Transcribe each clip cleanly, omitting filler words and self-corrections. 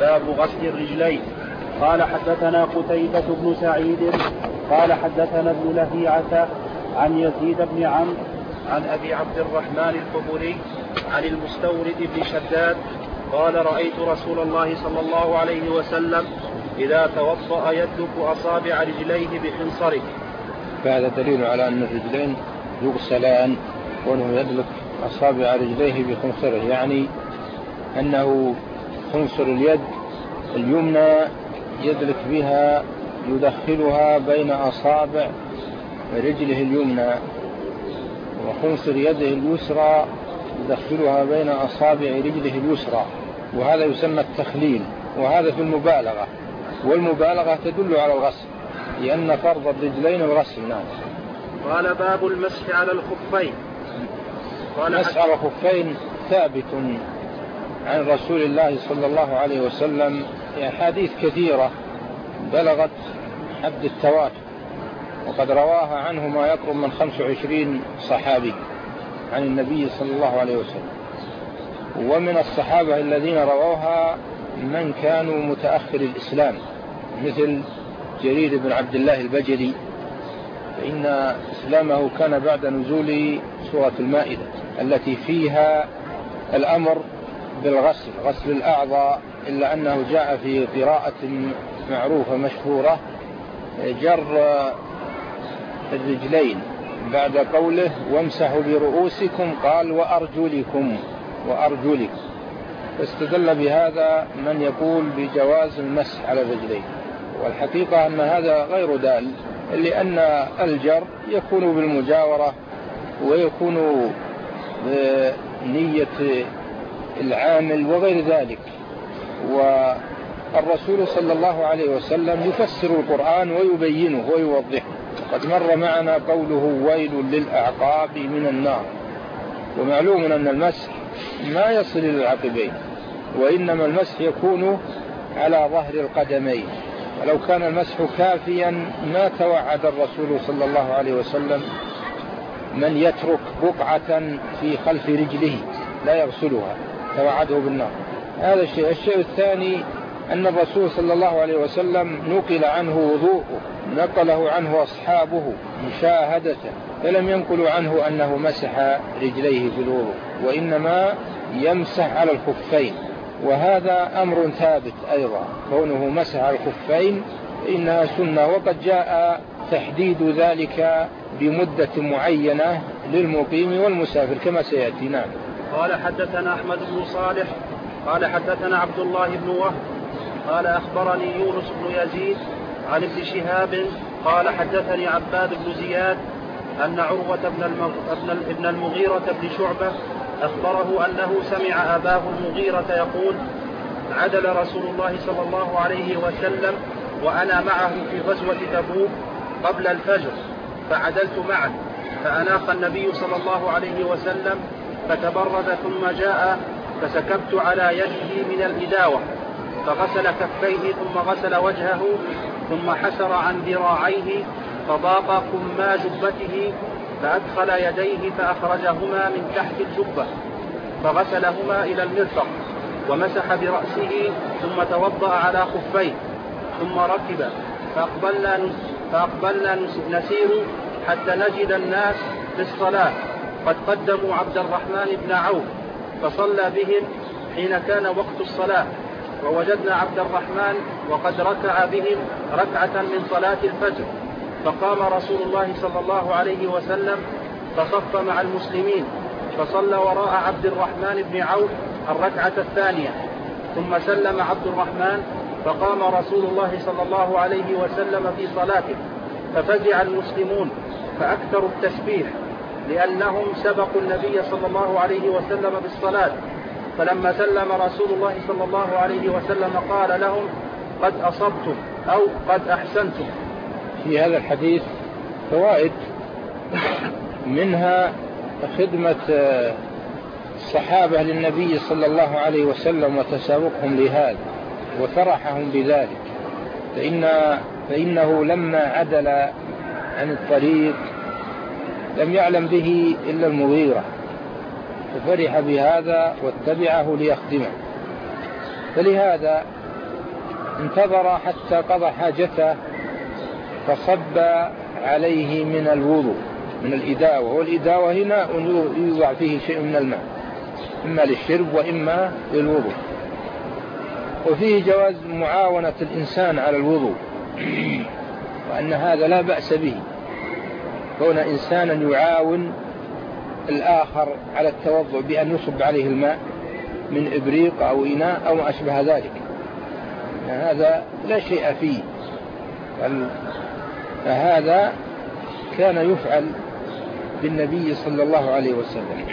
باب غسل الرجلين. قال حدثنا قتيبة بن سعيد قال حدثنا ابن لهيعة عن يزيد بن عمرو عن أبي عبد الرحمن الحبري عن المستورد بن شداد قال رأيت رسول الله صلى الله عليه وسلم إذا توضأ يدلك أصابع رجليه بخنصره. فهذا دليل على أن الرجلين يغسلان، وأنه يدلك أصابع رجليه بخنصره، يعني أنه خنصر اليد اليمنى يدلك بها، يدخلها بين أصابع رجله اليمنى، وخنصر يده اليسرى يدخلها بين أصابع رجله اليسرى، وهذا يسمى التخليل، وهذا في المبالغة، والمبالغة تدل على الغسل، لأن فرض الرجلين الغسل. نعم. قال باب المسح على الخفين. المسح على الخفين ثابت عن رسول الله صلى الله عليه وسلم أحاديث كثيرة بلغت حد التواتر، وقد رواها عنه ما يقرب من 25 صحابي عن النبي صلى الله عليه وسلم. ومن الصحابة الذين رواها من كانوا متأخر الإسلام مثل جرير بن عبد الله البجلي، فإن إسلامه كان بعد نزول سورة المائدة التي فيها الأمر بالغسل، غسل الأعضاء، إلا أنه جاء في قراءة معروفة مشهورة جر الرجلين بعد قوله وامسحوا برؤوسكم قال وأرجلكم وأرجلكم، فاستدل بهذا من يقول بجواز المسح على الرجلين. والحقيقة أن هذا غير دال، لأن الجر يكون بالمجاورة ويكون بنية العامل وغير ذلك. والرسول صلى الله عليه وسلم يفسر القرآن ويبينه ويوضحه. قد مر معنا قوله ويل للأعقاب من النار، ومعلوم أن المسح ما يصل إلى العقبين، وإنما المسح يكون على ظهر القدمين. ولو كان المسح كافيا ما توعد الرسول صلى الله عليه وسلم من يترك بقعة في خلف رجله لا يغسلها، توعده بالنار. هذا الشيء. الشيء الثاني أن الرسول صلى الله عليه وسلم نقل عنه وضوءه، نقله عنه أصحابه مشاهدة، فلم ينقلوا عنه أنه مسح رجليه في الوضوء، وإنما يمسح على الخفين، وهذا أمر ثابت أيضا، كونه مسح على الخفين إنها سنة، وقد جاء تحديد ذلك بمدة معينة للمقيم والمسافر كما سيأتي. نعم. قال حدثنا أحمد بن صالح قال حدثنا عبد الله بن وهب قال أخبرني يونس بن يزيد عن ابن شهاب قال حدثني عباد بن زياد أن عروة بن المغيرة بن شعبة أخبره أنه سمع أباه المغيرة يقول عدل رسول الله صلى الله عليه وسلم وأنا معه في غزوة تبوك قبل الفجر، فعدلت معه، فأناخ النبي صلى الله عليه وسلم فتبرد ثم جاء فسكبت على يده من الإداوة، فغسل كفيه ثم غسل وجهه ثم حسر عن ذراعيه فضاق كما جبته، فأدخل يديه فأخرجهما من تحت الجبة فغسلهما إلى المرفق ومسح برأسه ثم توضأ على خفيه ثم ركب، فأقبلنا نسير حتى نجد الناس في الصلاة قد قدموا عبد الرحمن بن عوف فصلى بهم حين كان وقت الصلاة، ووجدنا عبد الرحمن وقد ركع بهم ركعة من صلاة الفجر، فقام رسول الله صلى الله عليه وسلم فصف مع المسلمين فصلى وراء عبد الرحمن بن عوف الركعة الثانية، ثم سلم عبد الرحمن فقام رسول الله صلى الله عليه وسلم في صلاته، ففزع المسلمون فأكثروا التسبيح لأنهم سبقوا النبي صلى الله عليه وسلم بالصلاة، فلما سلم رسول الله صلى الله عليه وسلم قال لهم قد أصبتم أو قد أحسنتم. في هذا الحديث فوائد، منها خدمة الصحابة للنبي صلى الله عليه وسلم وتسابقهم لهذا وفرحهم بذلك، فإنه لما عدل عن الطريق لم يعلم به إلا المغيرة، ففرح بهذا واتبعه ليخدمه. فلهذا انتظر حتى قضى حاجته فصب عليه من الوضوء من الإداوة، والإداوة هنا يوضع فيه شيء من الماء إما للشرب وإما للوضوء. وفيه جواز معاونة الإنسان على الوضوء، وأن هذا لا بأس به، كون إنسانا يعاون الآخر على التوضؤ بأن يصب عليه الماء من إبريق أو إناء أو ما أشبه ذلك، هذا لا شيء فيه، فهذا كان يفعل بالنبي صلى الله عليه وسلم.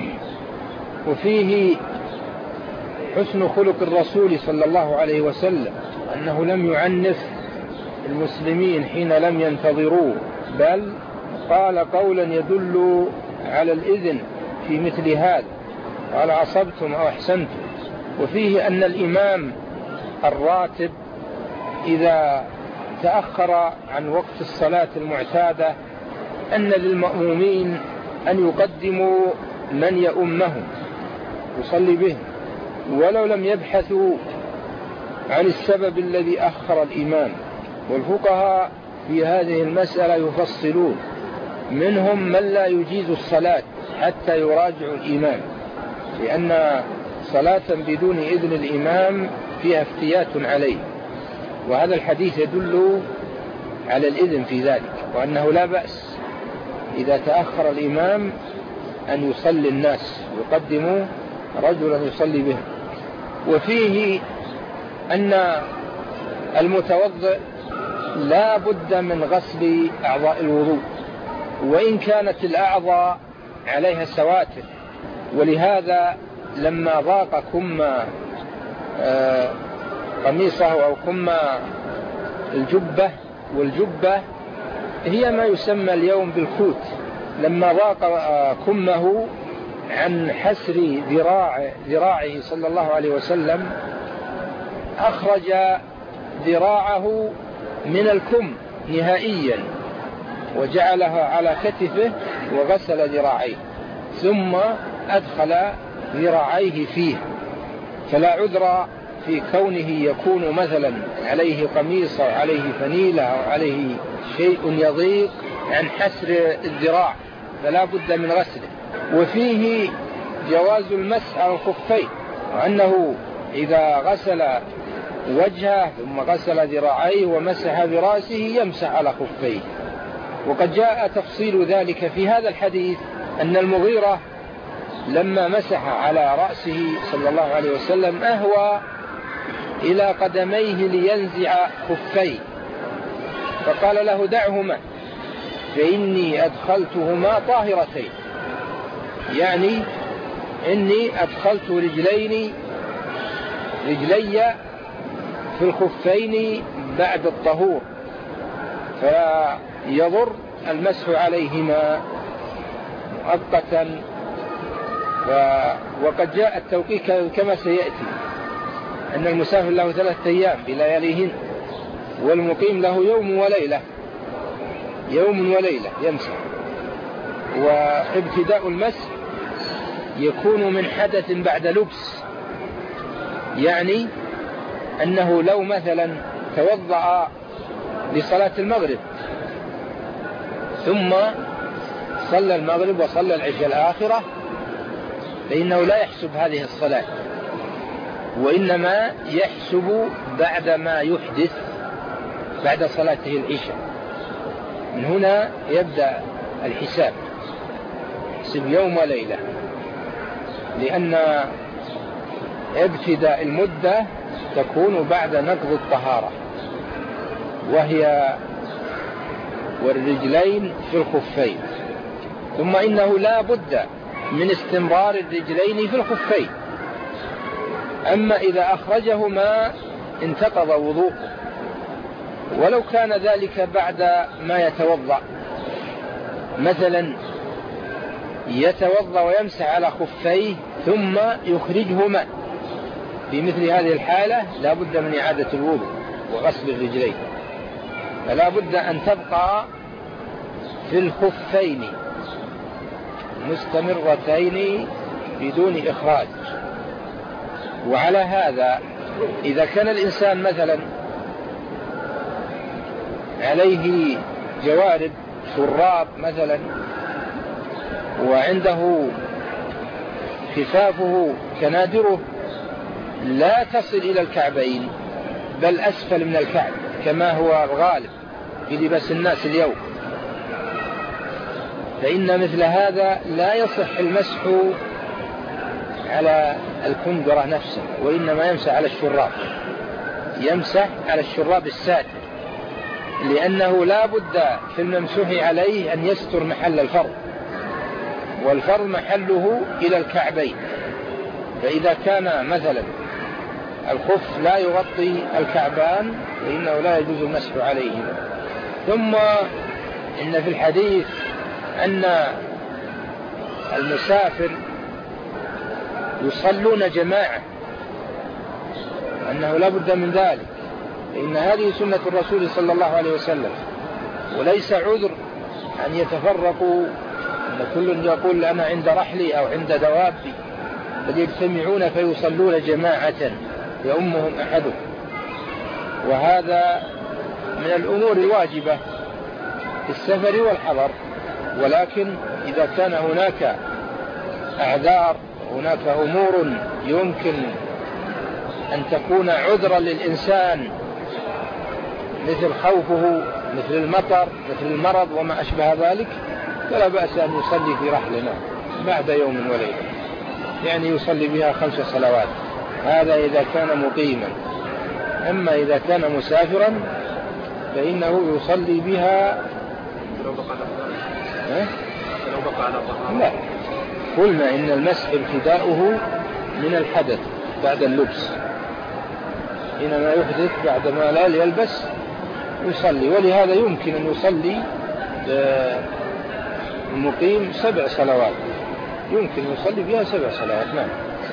وفيه حسن خلق الرسول صلى الله عليه وسلم، أنه لم يعنف المسلمين حين لم ينتظروه، بل قال قولا يدل على الإذن في مثل هذا، قال عصبتم أو أحسنتم. وفيه أن الإمام الراتب إذا تأخر عن وقت الصلاة المعتادة أن للمأمومين أن يقدموا من يؤمهم يصلي بهم، ولو لم يبحثوا عن السبب الذي أخر الإمام. والفقهاء في هذه المسألة يفصلون، منهم من لا يجيز الصلاة حتى يراجع الإمام، لأن صلاة بدون إذن الإمام فيها افتيات عليه، وهذا الحديث يدل على الإذن في ذلك، وأنه لا بأس إذا تأخر الإمام أن يصلي الناس ويقدموا رجلا يصلي به. وفيه أن المتوضئ لا بد من غسل أعضاء الوضوء، وإن كانت الأعضاء عليها سواتر، ولهذا لما ضاق كم قميصه أو كم الجبة، والجبة هي ما يسمى اليوم بالكوت، لما ضاق كمه عن حسر ذراعه صلى الله عليه وسلم أخرج ذراعه من الكم نهائيا وجعلها على كتفه وغسل ذراعيه، ثم أدخل ذراعيه فيه. فلا عذر في كونه يكون مثلا عليه قميص أو عليه فنيلة أو عليه شيء يضيق عن حسر الذراع، فلا بد من غسله. وفيه جواز المسح على الخفين، وأنه إذا غسل وجهه ثم غسل ذراعيه ومسح برأسه يمسح على خفيه. وقد جاء تفصيل ذلك في هذا الحديث، أن المغيرة لما مسح على رأسه صلى الله عليه وسلم أهوى إلى قدميه لينزع خفيه، فقال له دعهما فإني أدخلتهما طاهرتين، يعني إني أدخلت رجلي في الخفين بعد الطهور، فيضر المسح عليهما مؤقتا. وقد جاء التوقيت كما سيأتي، أن المسافر له 3 أيام بلياليهن، والمقيم له يوم وليلة يمسح. وابتداء المسح يكون من حدث بعد لبس، يعني أنه لو مثلا توضأ لصلاة المغرب ثم صلى المغرب وصلى العشاء الآخرة، فإنه لا يحسب هذه الصلاة، وإنما يحسب بعد ما يحدث بعد صلاته العشاء. من هنا يبدأ الحساب، يحسب يوم وليلة، لأن ابتداء المدة تكون بعد نقض الطهارة، وهي والرجلين في الخفين. ثم إنه لا بد من استمرار الرجلين في الخفين، أما إذا أخرجهما انتقض وضوءه، ولو كان ذلك بعد ما يتوضأ، مثلا يتوضأ ويمسح على خفيه ثم يخرجهما، في مثل هذه الحالة لا بد من إعادة الوضوء وغسل الرجلين، فلا بد أن تبقى في الخفين مستمرتين بدون إخراج. وعلى هذا إذا كان الإنسان مثلا عليه جوارب شراب مثلا، وعنده كفافه كنادره لا تصل إلى الكعبين بل أسفل من الكعب كما هو الغالب في لباس الناس اليوم، فإن مثل هذا لا يصح المسح على الكندرة نفسه، وإنما يمسح على الشراب، يمسح على الشراب الساتر، لأنه لا بد في الممسوح عليه أن يستر محل الفرض، والفرض محله إلى الكعبين. فإذا كان مثلا الخف لا يغطي الكعبان فإنه لا يجوز المسح عليهما. ثم إن في الحديث أن المسافر يصلون جماعة، أنه لا بد من ذلك، فإن هذه سنة الرسول صلى الله عليه وسلم، وليس عذر أن يتفرقوا، أن كل يقول أنا عند رحلي أو عند دوابي، بل يجتمعون فيصلون جماعة يؤمهم أحدهم. وهذا من الأمور الواجبة في السفر والحضر، ولكن إذا كان هناك أعذار، هناك أمور يمكن أن تكون عذرا للإنسان مثل خوفه، مثل المطر، مثل المرض وما أشبه ذلك، فلا بأس أن يصلي في رحلنا بعد يوم وليلة، يعني يصلي بها 5 صلوات، هذا إذا كان مقيما. أما إذا كان مسافرا فإنه يصلي بها لو بقى على الطهارة. لا، قلنا إن المسح ابتداؤه من الحدث بعد اللبس، إنما يحدث بعد ما لا يلبس يصلي، ولهذا يمكن أن يصلي المقيم 7 صلوات، يمكن يصلي بها 7 صلوات. نعم.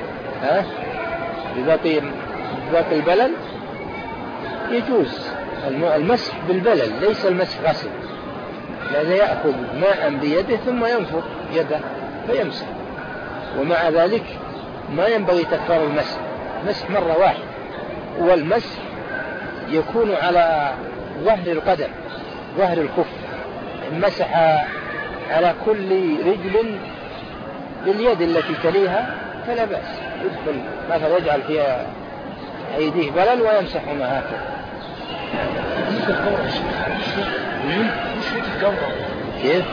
بباقي البلل يجوز المسح بالبلل، ليس المسح غسل، لأنه يأخذ ماء بيده ثم ينفض يده فيمسح، ومع ذلك ما ينبغي تكرار المسح، مسح مرة واحدة. والمسح يكون على ظهر القدم، ظهر الخف، مسح على كل رجل باليد التي تليها فلا بأس، يدخل مثلا يجعل فيها أيديه بلل ويمسح معها هكذا. كيف؟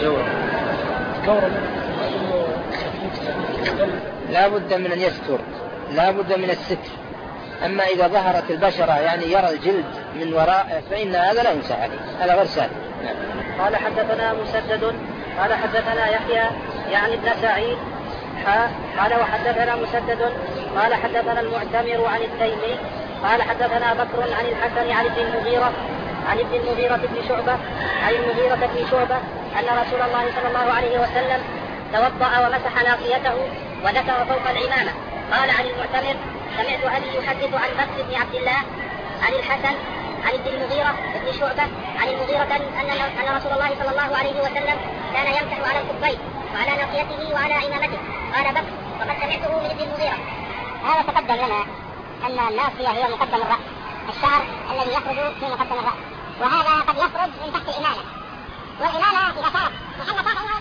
لا بد من أن يستر، لا بد من الستر. أما إذا ظهرت البشرة يعني يرى الجلد من وراء فإن هذا لا يمسح عليه، هذا غير سهل. قال حدثنا مسدد قال حدثنا يحيى يعني ابن سعيد قال وحدثنا مسدد قال حدثنا المعتمر عن التيمي قال حدثنا بكر عن الحسن عن ابن المغيرة بن شعبة أن رسول الله صلى الله عليه وسلم توضأ ومسح ناصيته وذكر فوق العمامة. قال عن المعتمر سمعت أبي يحدث عن بكر بن عبد الله عن الحسن عن ابن المغيرة بن شعبة عن المغيرة أن رسول الله صلى الله عليه وسلم كان يمسح على الخفين وعلى ناصيته وعلى عمامته. قال بكر وقد سمعته من ابن المغيرة. هذا تقدم لنا أن الناصية هي مقدم الرأس، الشعر الذي يخرج في مقدم الرأس، وهذا قد يخرج من تحت الإمامة، والإمامة إذا كانت محل